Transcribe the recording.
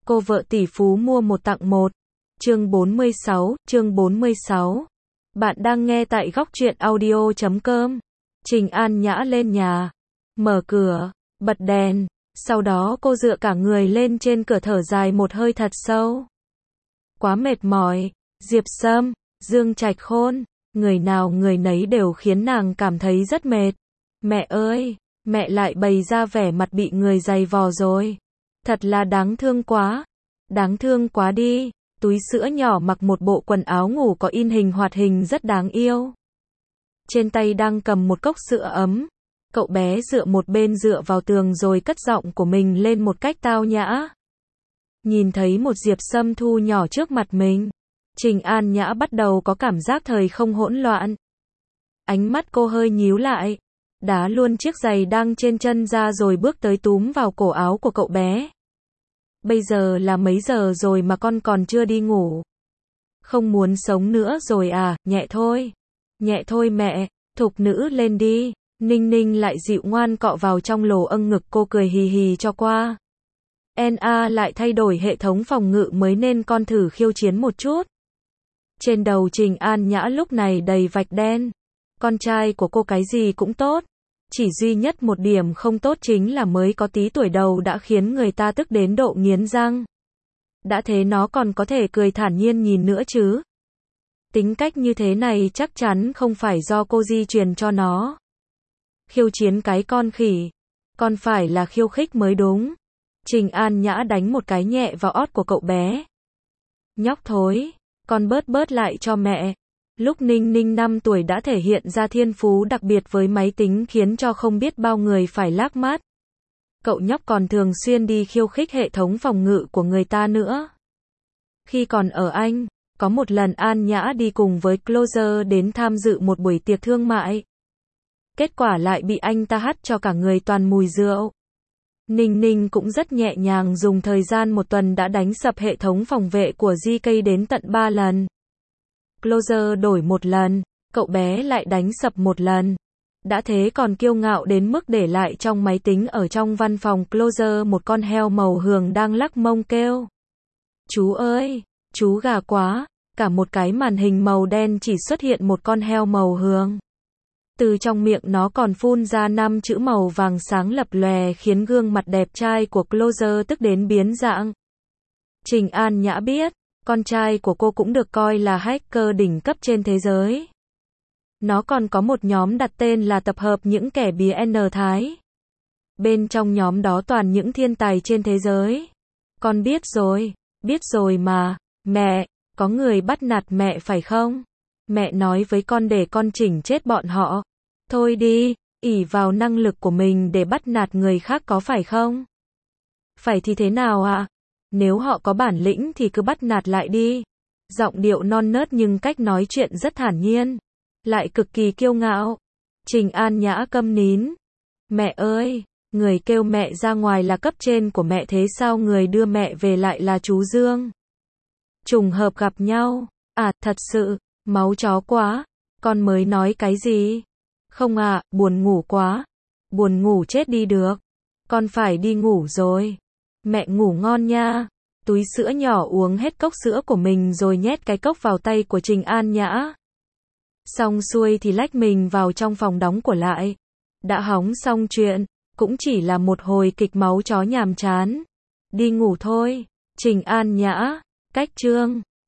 Cô vợ tỷ phú mua một tặng một. Chương 46. Bạn đang nghe tại góc truyện audio.com. Trình An Nhã lên nhà, mở cửa, bật đèn, sau đó cô dựa cả người lên trên cửa thở dài một hơi thật sâu. Quá mệt mỏi, Diệp Sâm, Dương Trạch Khôn, người nào người nấy đều khiến nàng cảm thấy rất mệt. Mẹ ơi, mẹ lại bày ra vẻ mặt bị người giày vò rồi. Thật là đáng thương quá đi. Túi sữa nhỏ mặc một bộ quần áo ngủ có in hình hoạt hình rất đáng yêu. Trên tay đang cầm một cốc sữa ấm. Cậu bé dựa một bên dựa vào tường rồi cất giọng của mình lên một cách tao nhã. Nhìn thấy một Diệp Sâm thu nhỏ trước mặt mình, Trình An Nhã bắt đầu có cảm giác thời không hỗn loạn. Ánh mắt cô hơi nhíu lại, đá luôn chiếc giày đang trên chân ra rồi bước tới túm vào cổ áo của cậu bé. Bây giờ là mấy giờ rồi mà con còn chưa đi ngủ? Không muốn sống nữa rồi à? Nhẹ thôi mẹ, thục nữ lên đi. Ninh Ninh lại dịu ngoan cọ vào trong lồ âng ngực cô cười hì hì cho qua. NA lại thay đổi hệ thống phòng ngự mới nên con thử khiêu chiến một chút. Trên đầu Trình An Nhã lúc này đầy vạch đen. Con trai của cô cái gì cũng tốt. Chỉ duy nhất một điểm không tốt chính là mới có tí tuổi đầu đã khiến người ta tức đến độ nghiến răng. Đã thế nó còn có thể cười thản nhiên nhìn nữa chứ. Tính cách như thế này chắc chắn không phải do cô di truyền cho nó. Khiêu chiến cái con khỉ. Con phải là khiêu khích mới đúng. Trình An Nhã đánh một cái nhẹ vào ót của cậu bé. Nhóc thối, con bớt lại cho mẹ. Lúc Ninh Ninh 5 tuổi đã thể hiện ra thiên phú đặc biệt với máy tính khiến cho không biết bao người phải lác mắt. Cậu nhóc còn thường xuyên đi khiêu khích hệ thống phòng ngự của người ta nữa. Khi còn ở Anh, có một lần An Nhã đi cùng với Closer đến tham dự một buổi tiệc thương mại. Kết quả lại bị anh ta hắt cho cả người toàn mùi rượu. Ninh Ninh cũng rất nhẹ nhàng dùng thời gian một tuần đã đánh sập hệ thống phòng vệ của GK đến tận 3 lần. Closer đổi một lần, cậu bé lại đánh sập một lần. Đã thế còn kiêu ngạo đến mức để lại trong máy tính ở trong văn phòng Closer một con heo màu hường đang lắc mông kêu. Chú ơi, chú gà quá, cả một cái màn hình màu đen chỉ xuất hiện một con heo màu hường. Từ trong miệng nó còn phun ra 5 chữ màu vàng sáng lập lòe khiến gương mặt đẹp trai của Closer tức đến biến dạng. Trình An Nhã biết, con trai của cô cũng được coi là hacker đỉnh cấp trên thế giới. Nó còn có một nhóm đặt tên là tập hợp những kẻ bìa N Thái. Bên trong nhóm đó toàn những thiên tài trên thế giới. Con biết rồi mà, mẹ, có người bắt nạt mẹ phải không? Mẹ nói với con để con chỉnh chết bọn họ. Thôi đi, ỷ vào năng lực của mình để bắt nạt người khác có phải không? Phải thì thế nào ạ? Nếu họ có bản lĩnh thì cứ bắt nạt lại đi. Giọng điệu non nớt nhưng cách nói chuyện rất thản nhiên, lại cực kỳ kiêu ngạo. Trình An Nhã câm nín. Mẹ ơi, người kêu mẹ ra ngoài là cấp trên của mẹ thế sao người đưa mẹ về lại là chú Dương? Trùng hợp gặp nhau. À, thật sự, máu chó quá. Con mới nói cái gì? Không à, buồn ngủ quá. Buồn ngủ chết đi được. Con phải đi ngủ rồi. Mẹ ngủ ngon nha. Túi sữa nhỏ uống hết cốc sữa của mình rồi nhét cái cốc vào tay của Trình An Nhã. Xong xuôi thì lách mình vào trong phòng đóng của lại. Đã hóng xong chuyện, cũng chỉ là một hồi kịch máu chó nhàm chán. Đi ngủ thôi. Trình An Nhã, cách chương.